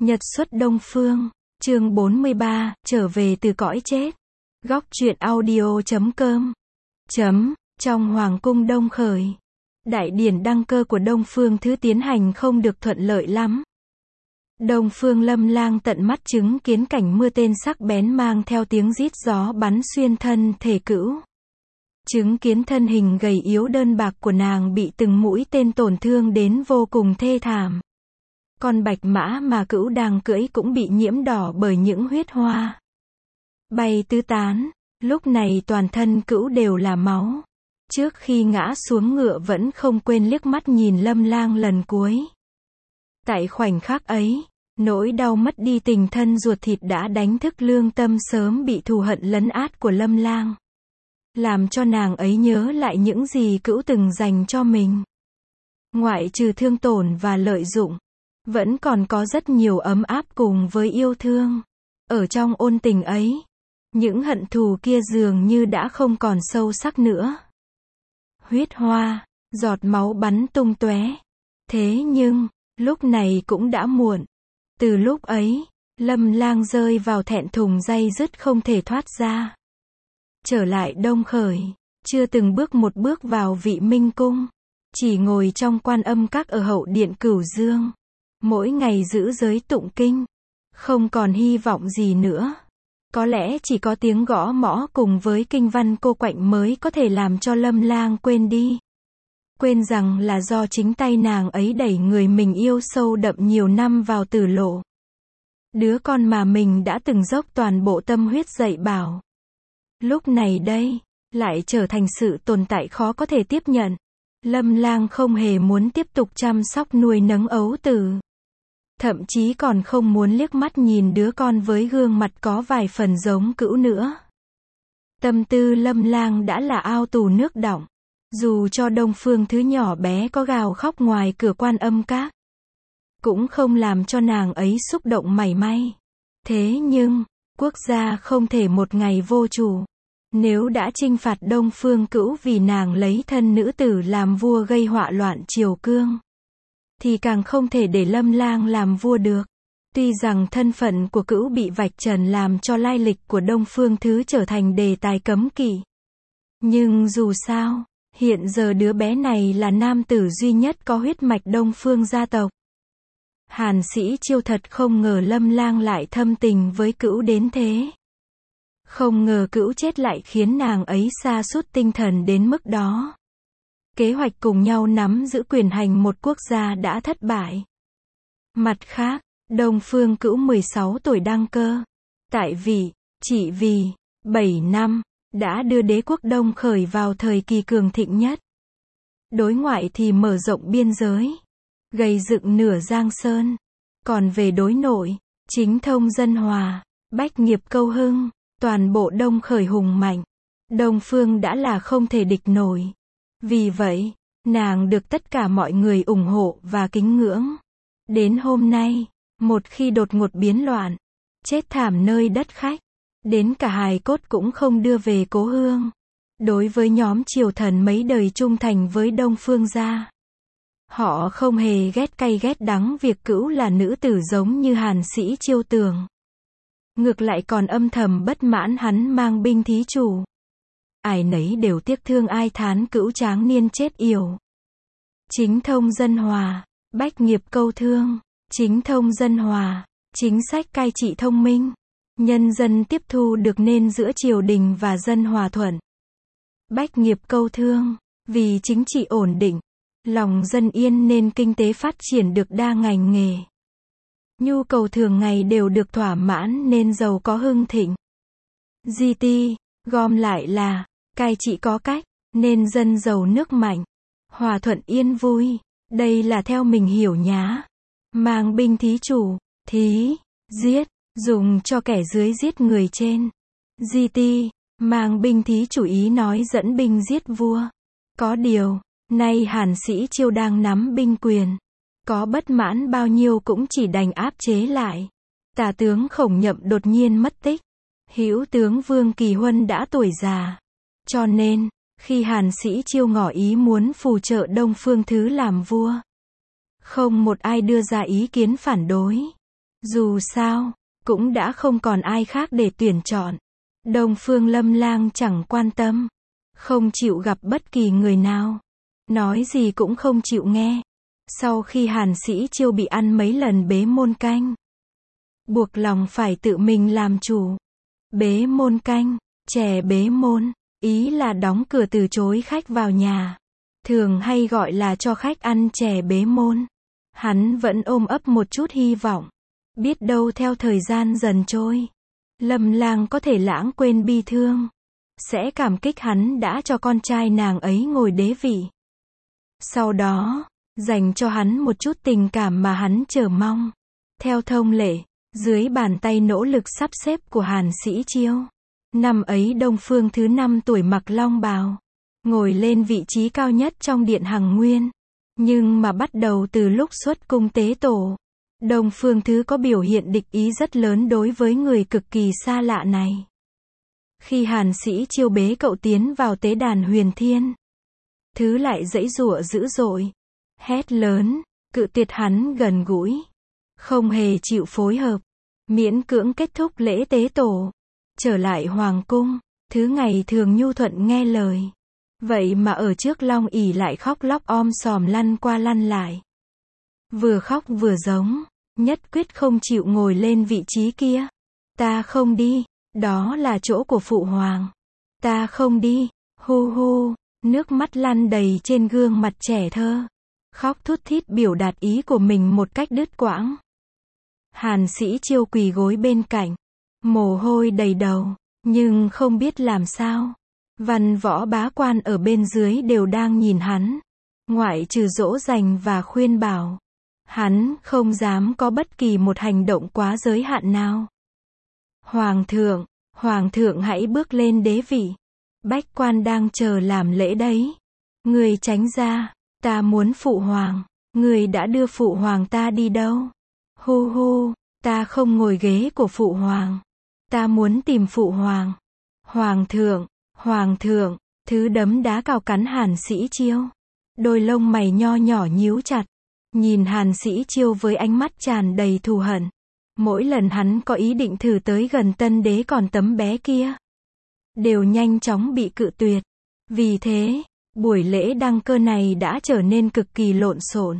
Nhật xuất Đông Phương, chương 43, trở về từ cõi chết. Góc truyện audio.com. Trong Hoàng cung Đông Khởi, đại điển đăng cơ của Đông Phương Thứ tiến hành không được thuận lợi lắm. Đông Phương Lâm Lang tận mắt chứng kiến cảnh mưa tên sắc bén mang theo tiếng rít gió bắn xuyên thân thể Cữu. Chứng kiến thân hình gầy yếu đơn bạc của nàng bị từng mũi tên tổn thương đến vô cùng thê thảm. Con bạch mã mà Cữu đang cưỡi cũng bị nhiễm đỏ bởi những huyết hoa bay tứ tán. Lúc này toàn thân Cữu đều là máu. Trước khi ngã xuống ngựa vẫn không quên liếc mắt nhìn Lâm Lang lần cuối. Tại khoảnh khắc ấy, nỗi đau mất đi tình thân ruột thịt đã đánh thức lương tâm sớm bị thù hận lấn át của Lâm Lang, làm cho nàng ấy nhớ lại những gì Cữu từng dành cho mình. Ngoại trừ thương tổn và lợi dụng, vẫn còn có rất nhiều ấm áp cùng với yêu thương. Ở trong ôn tình ấy, những hận thù kia dường như đã không còn sâu sắc nữa. Huyết hoa, giọt máu bắn tung tóe. Thế nhưng, lúc này cũng đã muộn. Từ lúc ấy, Lâm Lang rơi vào thẹn thùng day dứt không thể thoát ra. Trở lại Đông Khởi, chưa từng bước một bước vào Vị Minh Cung, chỉ ngồi trong Quan Âm Các ở hậu điện Cửu Dương, mỗi ngày giữ giới tụng kinh, không còn hy vọng gì nữa. Có lẽ chỉ có tiếng gõ mõ cùng với kinh văn cô quạnh mới có thể làm cho Lâm Lang quên đi. Quên rằng là do chính tay nàng ấy đẩy người mình yêu sâu đậm nhiều năm vào tử lộ. Đứa con mà mình đã từng dốc toàn bộ tâm huyết dạy bảo. Lúc này đây, lại trở thành sự tồn tại khó có thể tiếp nhận. Lâm Lang không hề muốn tiếp tục chăm sóc nuôi nấng ấu tử. Thậm chí còn không muốn liếc mắt nhìn đứa con với gương mặt có vài phần giống Cữu nữa. Tâm tư Lâm Lang đã là ao tù nước đọng. Dù cho Đông Phương Thứ nhỏ bé có gào khóc ngoài cửa Quan Âm Các, cũng không làm cho nàng ấy xúc động mảy may. Thế nhưng, quốc gia không thể một ngày vô chủ. Nếu đã trinh phạt Đông Phương Cữu vì nàng lấy thân nữ tử làm vua gây họa loạn triều cương, thì càng không thể để Lâm Lang làm vua được. Tuy rằng thân phận của Cữu bị vạch trần làm cho lai lịch của Đông Phương Thứ trở thành đề tài cấm kỵ. Nhưng dù sao, hiện giờ đứa bé này là nam tử duy nhất có huyết mạch Đông Phương gia tộc. Hàn Sĩ Chiêu thật không ngờ Lâm Lang lại thâm tình với Cữu đến thế. Không ngờ Cữu chết lại khiến nàng ấy sa sút tinh thần đến mức đó. Kế hoạch cùng nhau nắm giữ quyền hành một quốc gia đã thất bại. Mặt khác, Đông Phương Cữu 16 tuổi đăng cơ. Tại vị, chỉ vì 7 năm, đã đưa đế quốc Đông Khởi vào thời kỳ cường thịnh nhất. Đối ngoại thì mở rộng biên giới, gây dựng nửa Giang Sơn. Còn về đối nội, chính thông dân hòa, bách nghiệp câu hưng, toàn bộ Đông Khởi hùng mạnh. Đông Phương đã là không thể địch nổi. Vì vậy, nàng được tất cả mọi người ủng hộ và kính ngưỡng. Đến hôm nay, một khi đột ngột biến loạn, chết thảm nơi đất khách, đến cả hài cốt cũng không đưa về cố hương. Đối với nhóm triều thần mấy đời trung thành với Đông Phương gia, họ không hề ghét cay ghét đắng việc Cữu là nữ tử giống như Hàn Sĩ Chiêu tưởng. Ngược lại còn âm thầm bất mãn hắn mang binh thí chủ. Ai nấy đều tiếc thương ai thán Cữu tráng niên chết yểu. Chính thông dân hòa, bách nghiệp câu thương, chính thông dân hòa, chính sách cai trị thông minh. Nhân dân tiếp thu được nên giữa triều đình và dân hòa thuận. Bách nghiệp câu thương, vì chính trị ổn định, lòng dân yên nên kinh tế phát triển được đa ngành nghề. Nhu cầu thường ngày đều được thỏa mãn nên giàu có hưng thịnh. GT, gom lại là, cai trị có cách, nên dân giàu nước mạnh. Hòa thuận yên vui, đây là theo mình hiểu nhá. Mang binh thí chủ, thí, giết, dùng cho kẻ dưới giết người trên. GT, mang binh thí chủ ý nói dẫn binh giết vua. Có điều, nay Hàn Sĩ Chiêu đang nắm binh quyền. Có bất mãn bao nhiêu cũng chỉ đành áp chế lại. Tả tướng Khổng Nhậm đột nhiên mất tích. Hữu tướng Vương Kỳ Huân đã tuổi già. Cho nên, khi Hàn Sĩ Chiêu ngỏ ý muốn phù trợ Đông Phương Thứ làm vua, không một ai đưa ra ý kiến phản đối. Dù sao, cũng đã không còn ai khác để tuyển chọn. Đông Phương Lâm Lang chẳng quan tâm, không chịu gặp bất kỳ người nào, nói gì cũng không chịu nghe. Sau khi Hàn Sĩ Chiêu bị ăn mấy lần bế môn canh, buộc lòng phải tự mình làm chủ. Bế môn canh, chè bế môn, ý là đóng cửa từ chối khách vào nhà. Thường hay gọi là cho khách ăn chè bế môn. Hắn vẫn ôm ấp một chút hy vọng. Biết đâu theo thời gian dần trôi, Lâm Lang có thể lãng quên bi thương, sẽ cảm kích hắn đã cho con trai nàng ấy ngồi đế vị. Sau đó, dành cho hắn một chút tình cảm mà hắn chờ mong. Theo thông lệ, dưới bàn tay nỗ lực sắp xếp của Hàn Sĩ Chiêu, năm ấy Đông Phương thứ 5 tuổi mặc long bào, ngồi lên vị trí cao nhất trong điện Hằng Nguyên. Nhưng mà bắt đầu từ lúc xuất cung tế tổ, Đông Phương thứ có biểu hiện địch ý rất lớn đối với người cực kỳ xa lạ này. Khi Hàn Sĩ Chiêu bế cậu tiến vào tế đàn Huyền Thiên, thứ lại giãy giụa dữ dội, hét lớn, cự tuyệt hắn gần gũi, không hề chịu phối hợp, miễn cưỡng kết thúc lễ tế tổ, trở lại hoàng cung. Thứ ngày thường nhu thuận nghe lời, vậy mà ở trước Long ỷ lại khóc lóc om sòm lăn qua lăn lại, vừa khóc vừa giống, nhất quyết không chịu ngồi lên vị trí kia. Ta không đi, đó là chỗ của phụ hoàng. Ta không đi, hu hu, nước mắt lăn đầy trên gương mặt trẻ thơ, khóc thút thít biểu đạt ý của mình một cách đứt quãng. Hàn Sĩ Chiêu quỳ gối bên cạnh, mồ hôi đầy đầu, nhưng không biết làm sao. Văn võ bá quan ở bên dưới đều đang nhìn hắn, ngoại trừ dỗ dành và khuyên bảo, hắn không dám có bất kỳ một hành động quá giới hạn nào. Hoàng thượng hãy bước lên đế vị. Bách quan đang chờ làm lễ đấy. Người tránh ra, ta muốn phụ hoàng. Người đã đưa phụ hoàng ta đi đâu? Hu hu, ta không ngồi ghế của phụ hoàng. Ta muốn tìm phụ hoàng. Hoàng thượng, thứ đấm đá cào cắn Hàn Sĩ Chiêu. Đôi lông mày nho nhỏ nhíu chặt, nhìn Hàn Sĩ Chiêu với ánh mắt tràn đầy thù hận. Mỗi lần hắn có ý định thử tới gần tân đế còn tấm bé kia, đều nhanh chóng bị cự tuyệt. Vì thế, buổi lễ đăng cơ này đã trở nên cực kỳ lộn xộn.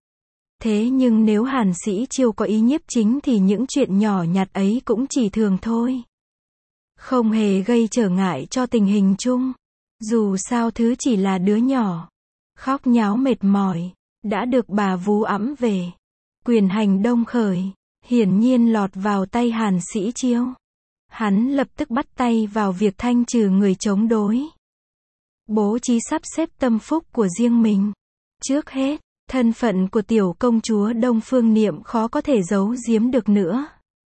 Thế nhưng nếu Hàn Sĩ Chiêu có ý nhiếp chính thì những chuyện nhỏ nhặt ấy cũng chỉ thường thôi, không hề gây trở ngại cho tình hình chung. Dù sao thứ chỉ là đứa nhỏ, khóc nháo mệt mỏi, đã được bà vú ẵm về. Quyền hành Đông Khởi, hiển nhiên lọt vào tay Hàn Sĩ Chiêu. Hắn lập tức bắt tay vào việc thanh trừ người chống đối, bố trí sắp xếp tâm phúc của riêng mình. Trước hết, thân phận của tiểu công chúa Đông Phương Niệm khó có thể giấu giếm được nữa.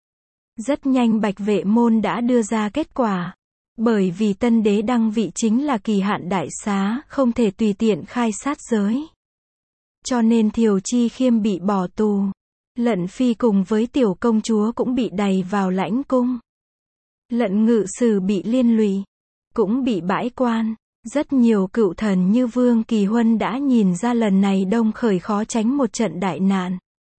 Rất nhanh Bạch Vệ Môn đã đưa ra kết quả. Bởi vì tân đế đăng vị chính là kỳ hạn đại xá, không thể tùy tiện khai sát giới. Cho nên Thiều Chi Khiêm bị bỏ tù. Lận Phi cùng với tiểu công chúa cũng bị đày vào lãnh cung. Lận Ngự Sử bị liên lụy, cũng bị bãi quan. Rất nhiều cựu thần như Vương Kỳ Huân đã nhìn ra lần này Đông Khởi khó tránh một trận đại nạn.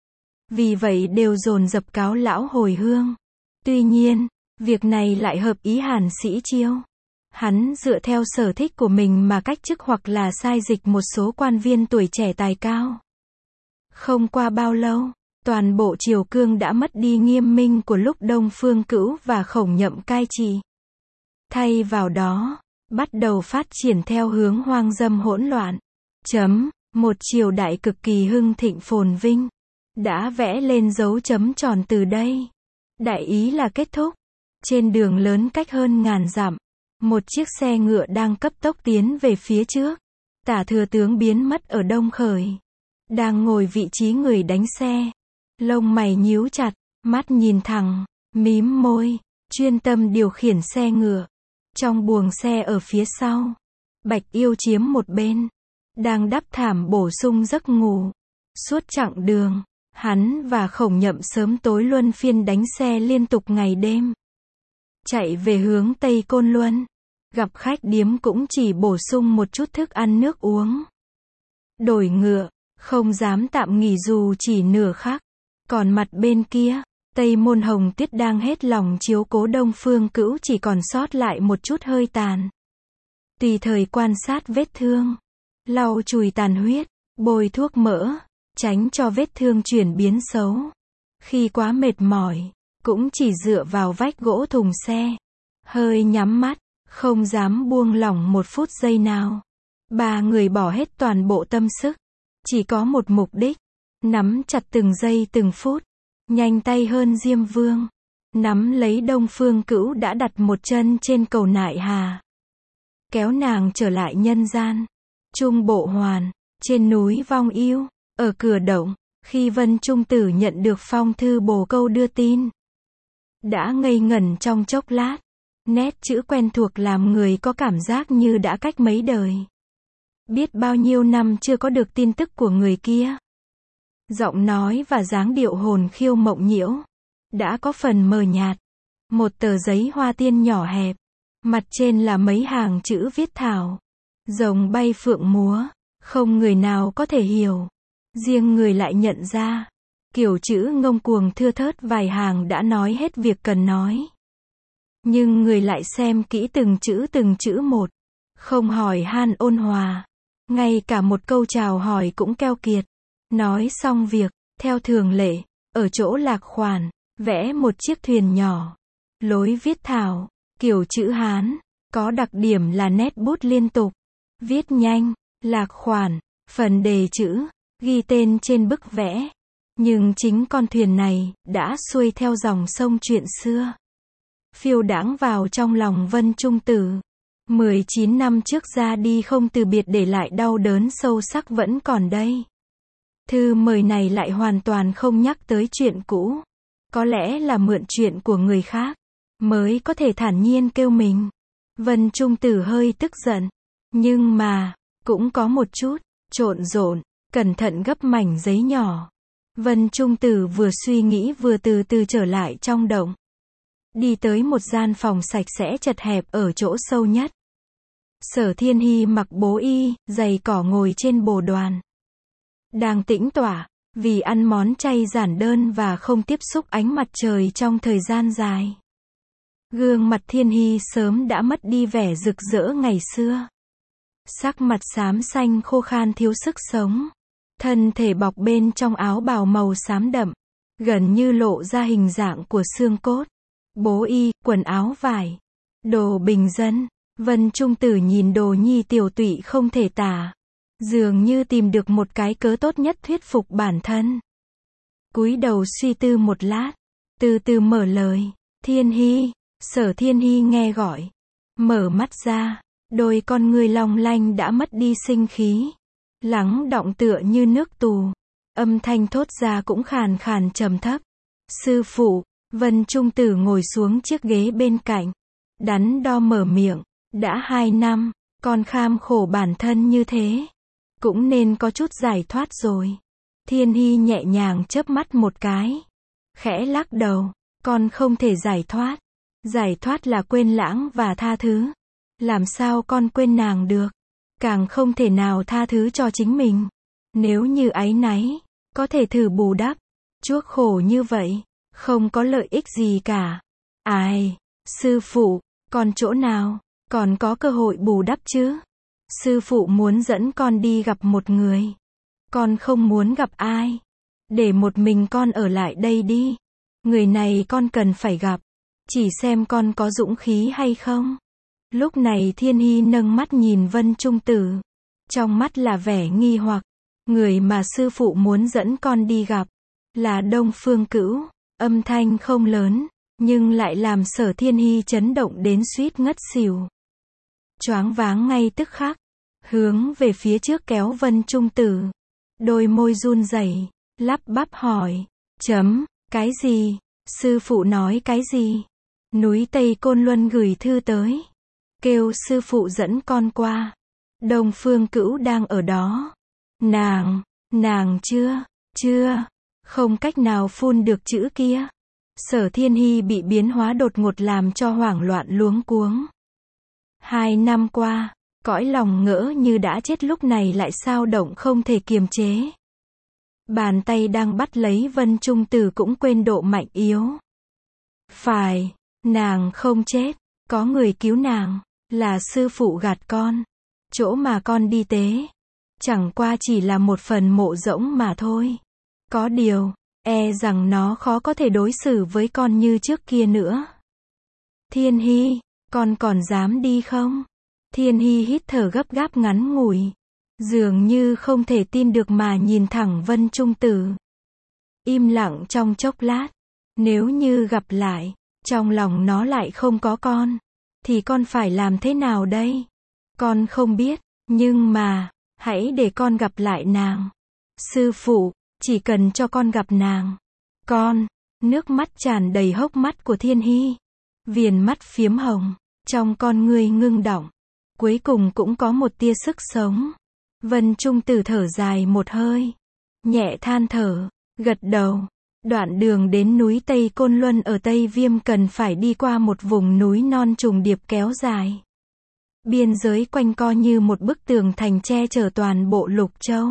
Vì vậy đều dồn dập cáo lão hồi hương. Tuy nhiên, việc này lại hợp ý Hàn Sĩ Chiêu. Hắn dựa theo sở thích của mình mà cách chức hoặc là sai dịch một số quan viên tuổi trẻ tài cao. Không qua bao lâu, toàn bộ triều cương đã mất đi nghiêm minh của lúc Đông Phương Cữu và Khổng Nhậm cai trị. Thay vào đó, bắt đầu phát triển theo hướng hoang dâm hỗn loạn. Một triều đại cực kỳ hưng thịnh phồn vinh, đã vẽ lên dấu chấm tròn từ đây. Đại ý là kết thúc. Trên đường lớn cách hơn ngàn dặm, một chiếc xe ngựa đang cấp tốc tiến về phía trước. Tả thừa tướng biến mất ở Đông Khởi, đang ngồi vị trí người đánh xe, lông mày nhíu chặt, mắt nhìn thẳng, mím môi, chuyên tâm điều khiển xe ngựa. Trong buồng xe ở phía sau, Bạch Yêu chiếm một bên, đang đắp thảm bổ sung giấc ngủ. Suốt chặng đường, hắn và Khổng Nhậm sớm tối luân phiên đánh xe liên tục ngày đêm. Chạy về hướng Tây Côn Luân, gặp khách điếm cũng chỉ bổ sung một chút thức ăn nước uống. Đổi ngựa, không dám tạm nghỉ dù chỉ nửa khắc. Còn mặt bên kia, Tây Môn Hồng Tuyết đang hết lòng chiếu cố Đông Phương Cữu chỉ còn sót lại một chút hơi tàn. Tùy thời quan sát vết thương, lau chùi tàn huyết, bôi thuốc mỡ, tránh cho vết thương chuyển biến xấu. Khi quá mệt mỏi, cũng chỉ dựa vào vách gỗ thùng xe, hơi nhắm mắt, không dám buông lỏng một phút giây nào. Ba người bỏ hết toàn bộ tâm sức, chỉ có một mục đích, nắm chặt từng giây từng phút, nhanh tay hơn Diêm Vương, nắm lấy Đông Phương Cữu đã đặt một chân trên cầu Nại Hà, kéo nàng trở lại nhân gian. Trung Bộ Hoàn, trên núi Vong Yêu, ở cửa động, khi Vân Trung Tử nhận được phong thư bồ câu đưa tin, đã ngây ngẩn trong chốc lát, nét chữ quen thuộc làm người có cảm giác như đã cách mấy đời. Biết bao nhiêu năm chưa có được tin tức của người kia. Giọng nói và dáng điệu hồn khiêu mộng nhiễu, đã có phần mờ nhạt. Một tờ giấy hoa tiên nhỏ hẹp, mặt trên là mấy hàng chữ viết thảo. Rồng bay phượng múa, không người nào có thể hiểu. Riêng người lại nhận ra, kiểu chữ ngông cuồng thưa thớt vài hàng đã nói hết việc cần nói. Nhưng người lại xem kỹ từng chữ một, không hỏi han ôn hòa, ngay cả một câu chào hỏi cũng keo kiệt. Nói xong việc, theo thường lệ, ở chỗ Lạc Khoản, vẽ một chiếc thuyền nhỏ. Lối viết thảo, kiểu chữ Hán, có đặc điểm là nét bút liên tục, viết nhanh. Lạc Khoản, phần đề chữ, ghi tên trên bức vẽ. Nhưng chính con thuyền này, đã xuôi theo dòng sông chuyện xưa, phiêu đãng vào trong lòng Vân Trung Tử. 19 năm trước ra đi không từ biệt để lại đau đớn sâu sắc vẫn còn đây. Thư mời này lại hoàn toàn không nhắc tới chuyện cũ. Có lẽ là mượn chuyện của người khác, mới có thể thản nhiên kêu mình. Vân Trung Tử hơi tức giận, nhưng mà, cũng có một chút, trộn rộn, cẩn thận gấp mảnh giấy nhỏ. Vân Trung Tử vừa suy nghĩ vừa từ từ trở lại trong động. Đi tới một gian phòng sạch sẽ chật hẹp ở chỗ sâu nhất. Sở Thiên Hi mặc bố y, giày cỏ ngồi trên bồ đoàn. Đang tĩnh tọa, vì ăn món chay giản đơn và không tiếp xúc ánh mặt trời trong thời gian dài. Gương mặt Thiên Hi sớm đã mất đi vẻ rực rỡ ngày xưa. Sắc mặt xám xanh khô khan thiếu sức sống. Thân thể bọc bên trong áo bào màu xám đậm, gần như lộ ra hình dạng của xương cốt. Bố y, quần áo vải, đồ bình dân. Vân Trung Tử nhìn Đồ Nhi tiểu tụy không thể tả, dường như tìm được một cái cớ tốt nhất thuyết phục bản thân. Cúi đầu suy tư một lát, từ từ mở lời. Thiên Hi. Sở Thiên Hi nghe gọi, mở mắt ra, đôi con ngươi long lanh đã mất đi sinh khí, lắng đọng tựa như nước tù. Âm thanh thốt ra cũng khàn khàn trầm thấp. Sư phụ. Vân Trung Tử ngồi xuống chiếc ghế bên cạnh, đắn đo mở miệng. Đã 2 năm, con kham khổ bản thân như thế, cũng nên có chút giải thoát rồi. Thiên Hi nhẹ nhàng chớp mắt một cái, khẽ lắc đầu. Con không thể giải thoát. Giải thoát là quên lãng và tha thứ. Làm sao con quên nàng được? Càng không thể nào tha thứ cho chính mình. Nếu như áy náy, có thể thử bù đắp. Chuốc khổ như vậy, không có lợi ích gì cả. Ai, sư phụ, còn chỗ nào, còn có cơ hội bù đắp chứ? Sư phụ muốn dẫn con đi gặp một người. Con không muốn gặp ai. Để một mình con ở lại đây đi. Người này con cần phải gặp. Chỉ xem con có dũng khí hay không. Lúc này Thiên Hi nâng mắt nhìn Vân Trung Tử. Trong mắt là vẻ nghi hoặc. Người mà sư phụ muốn dẫn con đi gặp là Đông Phương Cữu. Âm thanh không lớn, nhưng lại làm Sở Thiên Hi chấn động đến suýt ngất xỉu. Choáng váng ngay tức khắc, hướng về phía trước kéo Vân Trung Tử. Đôi môi run rẩy, lắp bắp hỏi, cái gì? Sư phụ nói cái gì? Núi Tây Côn Luân gửi thư tới, kêu sư phụ dẫn con qua. Đông Phương Cữu đang ở đó. Nàng chưa, không cách nào phun được chữ kia. Sở Thiên Hi bị biến hóa đột ngột làm cho hoảng loạn luống cuống. 2 năm qua, cõi lòng ngỡ như đã chết lúc này lại sao động không thể kiềm chế. Bàn tay đang bắt lấy Vân Trung Tử cũng quên độ mạnh yếu. Phải, nàng không chết, có người cứu nàng, là sư phụ gạt con. Chỗ mà con đi tế, chẳng qua chỉ là một phần mộ rỗng mà thôi. Có điều, e rằng nó khó có thể đối xử với con như trước kia nữa. Thiên Hy, con còn dám đi không? Thiên Hy hít thở gấp gáp ngắn ngủi, dường như không thể tin được mà nhìn thẳng Vân Trung Tử. Im lặng trong chốc lát, nếu như gặp lại, trong lòng nó lại không có con, thì con phải làm thế nào đây? Con không biết, nhưng mà, hãy để con gặp lại nàng. Sư phụ, chỉ cần cho con gặp nàng. Con, nước mắt tràn đầy hốc mắt của Thiên Hy. Viền mắt phiếm hồng, trong con ngươi ngưng đọng. Cuối cùng cũng có một tia sức sống. Vân Trung Tử thở dài một hơi, nhẹ than thở, gật đầu. Đoạn đường đến núi Tây Côn Luân ở Tây Viêm cần phải đi qua một vùng núi non trùng điệp kéo dài. Biên giới quanh co như một bức tường thành che chở toàn bộ Lục Châu.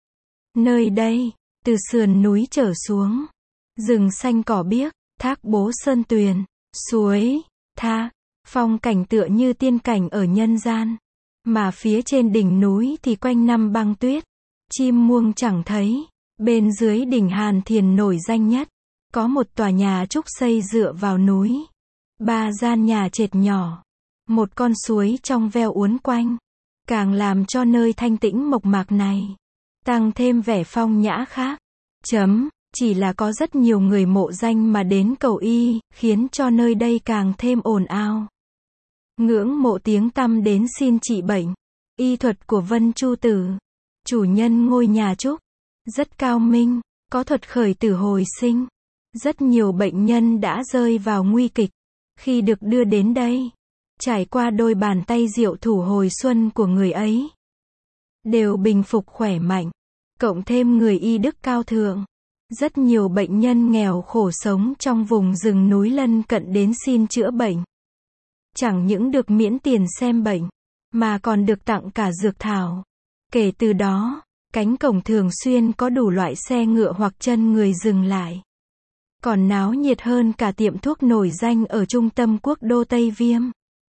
Nơi đây, từ sườn núi trở xuống, rừng xanh cỏ biếc, thác bố sơn tuyền, suối, thác, phong cảnh tựa như tiên cảnh ở nhân gian. Mà phía trên đỉnh núi thì quanh năm băng tuyết, chim muông chẳng thấy. Bên dưới đỉnh Hàn Thiền nổi danh nhất, có một tòa nhà trúc xây dựa vào núi. 3 gian nhà trệt nhỏ, một con suối trong veo uốn quanh, càng làm cho nơi thanh tĩnh mộc mạc này tăng thêm vẻ phong nhã khác. Chỉ là có rất nhiều người mộ danh mà đến cầu y, khiến cho nơi đây càng thêm ồn ào. Ngưỡng mộ tiếng tăm đến xin trị bệnh. Y thuật của Vân Chu Tử, chủ nhân ngôi nhà trúc, rất cao minh, có thuật khởi tử hồi sinh. Rất nhiều bệnh nhân đã rơi vào nguy kịch, khi được đưa đến đây, trải qua đôi bàn tay diệu thủ hồi xuân của người ấy, đều bình phục khỏe mạnh, cộng thêm người y đức cao thượng. Rất nhiều bệnh nhân nghèo khổ sống trong vùng rừng núi lân cận đến xin chữa bệnh. Chẳng những được miễn tiền xem bệnh, mà còn được tặng cả dược thảo. Kể từ đó, cánh cổng thường xuyên có đủ loại xe ngựa hoặc chân người dừng lại. Còn náo nhiệt hơn cả tiệm thuốc nổi danh ở trung tâm quốc đô Tây Viêm.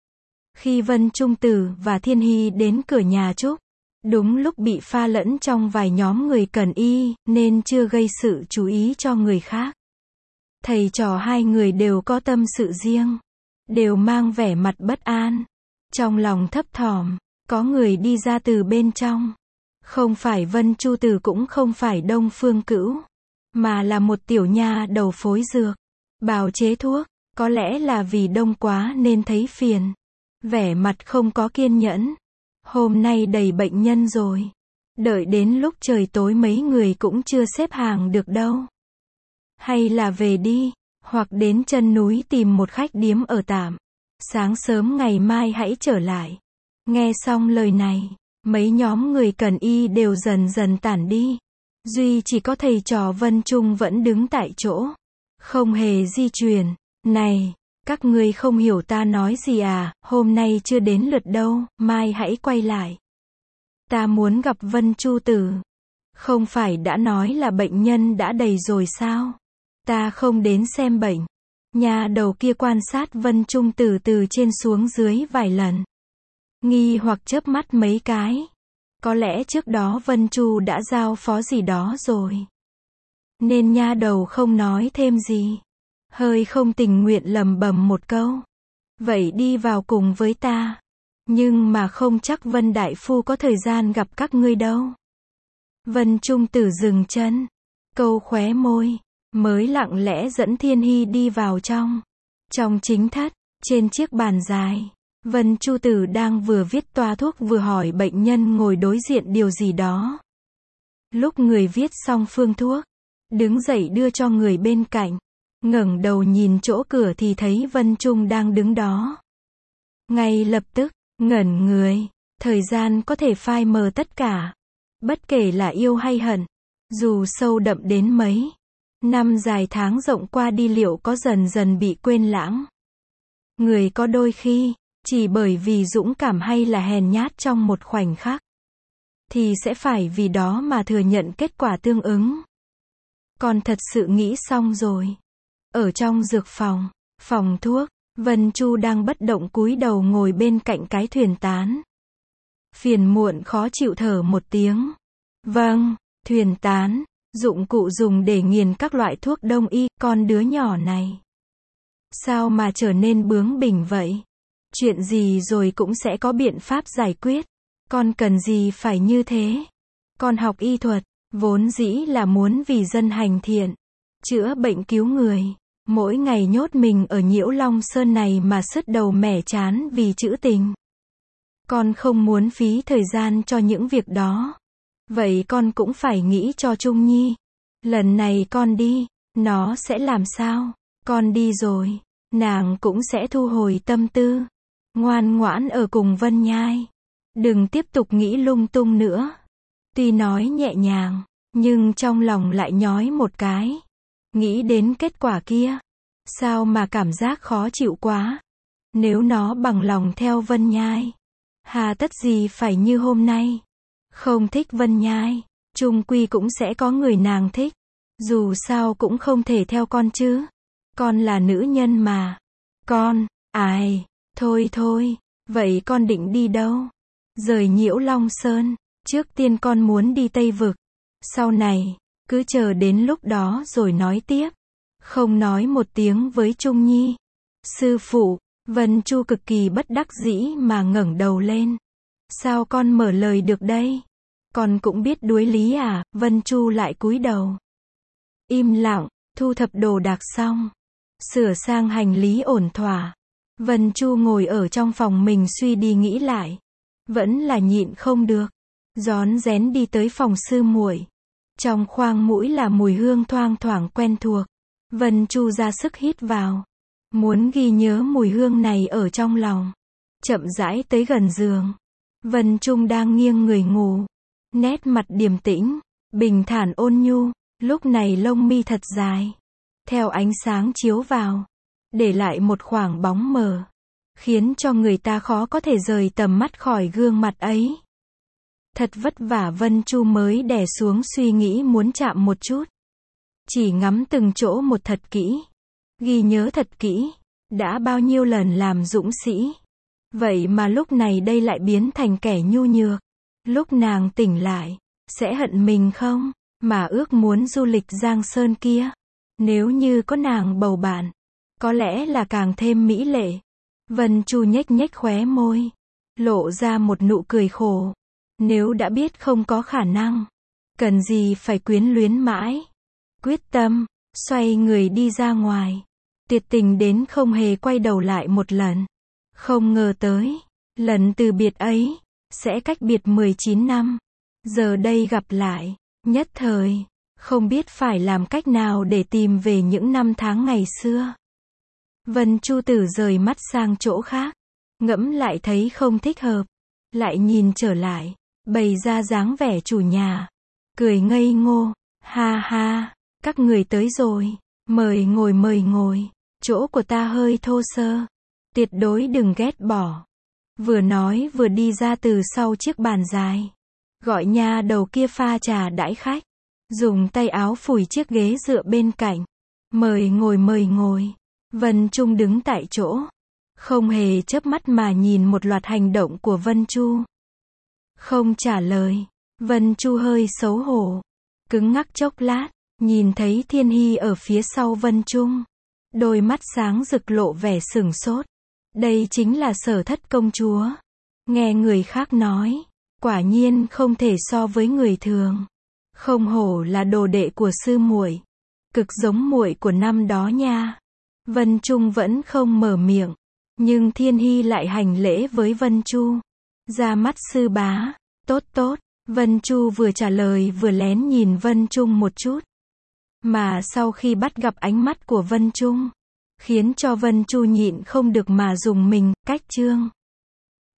Khi Vân Trung Tử và Thiên Hy đến cửa nhà trúc, đúng lúc bị pha lẫn trong vài nhóm người cần y, nên chưa gây sự chú ý cho người khác. Thầy trò hai người đều có tâm sự riêng, đều mang vẻ mặt bất an, trong lòng thấp thỏm. Có người đi ra từ bên trong, không phải Vân Chu Tử cũng không phải Đông Phương Cữu, mà là một tiểu nha đầu phối dược, bào chế thuốc. Có lẽ là vì đông quá nên thấy phiền, vẻ mặt không có kiên nhẫn. Hôm nay đầy bệnh nhân rồi, đợi đến lúc trời tối mấy người cũng chưa xếp hàng được đâu. Hay là về đi, hoặc đến chân núi tìm một khách điếm ở tạm. Sáng sớm ngày mai hãy trở lại. Nghe xong lời này, mấy nhóm người cần y đều dần dần tản đi. Duy chỉ có thầy trò Vân Trung vẫn đứng tại chỗ, không hề di chuyển. Này, các ngươi không hiểu ta nói gì à, hôm nay chưa đến lượt đâu, mai hãy quay lại. Ta muốn gặp Vân Chu Tử. Không phải đã nói là bệnh nhân đã đầy rồi sao? Ta không đến xem bệnh. Nhà đầu kia quan sát Vân Trung Tử từ trên xuống dưới vài lần, nghi hoặc chớp mắt mấy cái. Có lẽ trước đó Vân Chu đã giao phó gì đó rồi, nên nha đầu không nói thêm gì, hơi không tình nguyện lẩm bẩm một câu. Vậy đi vào cùng với ta. Nhưng mà không chắc Vân Đại Phu có thời gian gặp các ngươi đâu. Vân Trung Tử dừng chân, câu khóe môi, mới lặng lẽ dẫn Thiên Hy đi vào trong. Trong chính thất, trên chiếc bàn dài, Vân Chu Tử đang vừa viết toa thuốc vừa hỏi bệnh nhân ngồi đối diện điều gì đó. Lúc người viết xong phương thuốc, đứng dậy đưa cho người bên cạnh, ngẩng đầu nhìn chỗ cửa thì thấy Vân Trung đang đứng đó. Ngay lập tức, ngẩn người, thời gian có thể phai mờ tất cả. Bất kể là yêu hay hận, dù sâu đậm đến mấy, năm dài tháng rộng qua đi liệu có dần dần bị quên lãng. Người có đôi khi, chỉ bởi vì dũng cảm hay là hèn nhát trong một khoảnh khắc, thì sẽ phải vì đó mà thừa nhận kết quả tương ứng. con thật sự nghĩ xong rồi. Ở trong dược phòng, phòng thuốc, Vân Chu đang bất động cúi đầu ngồi bên cạnh cái thuyền tán. Phiền muộn khó chịu thở một tiếng. Vâng, thuyền tán, dụng cụ dùng để nghiền các loại thuốc đông y, con đứa nhỏ này. Sao mà trở nên bướng bỉnh vậy? Chuyện gì rồi cũng sẽ có biện pháp giải quyết. Con cần gì phải như thế? Con học y thuật, vốn dĩ là muốn vì dân hành thiện, chữa bệnh cứu người. Mỗi ngày nhốt mình ở Nhiễu Long Sơn này mà sứt đầu mẻ chán vì trữ tình. Con không muốn phí thời gian cho những việc đó. Vậy con cũng phải nghĩ cho Trung Nhi. Lần này con đi, nó sẽ làm sao? Con đi rồi, nàng cũng sẽ thu hồi tâm tư. Ngoan ngoãn ở cùng Vân Nhai. Đừng tiếp tục nghĩ lung tung nữa. Tuy nói nhẹ nhàng, nhưng trong lòng lại nhói một cái. Nghĩ đến kết quả kia, sao mà cảm giác khó chịu quá. Nếu nó bằng lòng theo Vân Nhai, hà tất gì phải như hôm nay. Không thích Vân Nhai, chung quy cũng sẽ có người nàng thích. Dù sao cũng không thể theo con chứ. Con là nữ nhân mà. Con, ai, thôi, vậy con định đi đâu? Rời Nhiễu Long Sơn, trước tiên con muốn đi Tây Vực. Sau này, cứ chờ đến lúc đó rồi nói tiếp. Không nói một tiếng với Trung Nhi. Sư phụ, Vân Chu cực kỳ bất đắc dĩ mà ngẩng đầu lên. Sao con mở lời được đây? Con cũng biết đuối lý à? Vân Chu lại cúi đầu. Im lặng, thu thập đồ đạc xong. Sửa sang hành lý ổn thỏa. Vân Chu ngồi ở trong phòng mình suy đi nghĩ lại. Vẫn là nhịn không được. Rón rén đi tới phòng sư muội. Trong khoang mũi là mùi hương thoang thoảng quen thuộc. Vân Chu ra sức hít vào. Muốn ghi nhớ mùi hương này ở trong lòng. Chậm rãi tới gần giường. Vân Trung đang nghiêng người ngủ. Nét mặt điềm tĩnh, bình thản ôn nhu. Lúc này lông mi thật dài. Theo ánh sáng chiếu vào. Để lại một khoảng bóng mờ. Khiến cho người ta khó có thể rời tầm mắt khỏi gương mặt ấy. Thật vất vả Vân Chu mới đè xuống suy nghĩ muốn chạm một chút. Chỉ ngắm từng chỗ một thật kỹ. Ghi nhớ thật kỹ. Đã bao nhiêu lần làm dũng sĩ. Vậy mà lúc này đây lại biến thành kẻ nhu nhược. Lúc nàng tỉnh lại, sẽ hận mình không? Mà ước muốn du lịch Giang Sơn kia. Nếu như có nàng bầu bạn, có lẽ là càng thêm mỹ lệ. Vân Chu nhếch nhếch khóe môi. Lộ ra một nụ cười khổ. Nếu đã biết không có khả năng, cần gì phải quyến luyến mãi. Quyết tâm, xoay người đi ra ngoài. Tuyệt tình đến không hề quay đầu lại một lần. Không ngờ tới, lần từ biệt ấy, sẽ cách biệt 19 năm. Giờ đây gặp lại, nhất thời, không biết phải làm cách nào để tìm về những năm tháng ngày xưa. Vân Chu Tử rời mắt sang chỗ khác. Ngẫm lại thấy không thích hợp. Lại nhìn trở lại, bày ra dáng vẻ chủ nhà. Cười ngây ngô, ha ha, các người tới rồi. Mời ngồi. Chỗ của ta hơi thô sơ. Tuyệt đối đừng ghét bỏ. Vừa nói vừa đi ra từ sau chiếc bàn dài. Gọi nha đầu kia pha trà đãi khách. Dùng tay áo phủi chiếc ghế dựa bên cạnh. Mời ngồi. Vân Trung đứng tại chỗ. Không hề chớp mắt mà nhìn một loạt hành động của Vân Chu. Không trả lời. Vân Chu hơi xấu hổ. Cứng ngắc chốc lát. Nhìn thấy Thiên Hy ở phía sau Vân Trung. Đôi mắt sáng rực lộ vẻ sửng sốt. Đây chính là Sở Thất công chúa. Nghe người khác nói. Quả nhiên không thể so với người thường. Không hổ là đồ đệ của sư muội. Cực giống muội của năm đó nha. Vân Trung vẫn không mở miệng. Nhưng Thiên Hy lại hành lễ với Vân Chu. Ra mắt sư bá. Tốt. Vân Chu vừa trả lời vừa lén nhìn Vân Trung một chút. Mà sau khi bắt gặp ánh mắt của Vân Trung, khiến cho Vân Chu nhịn không được mà dùng mình, cách chương.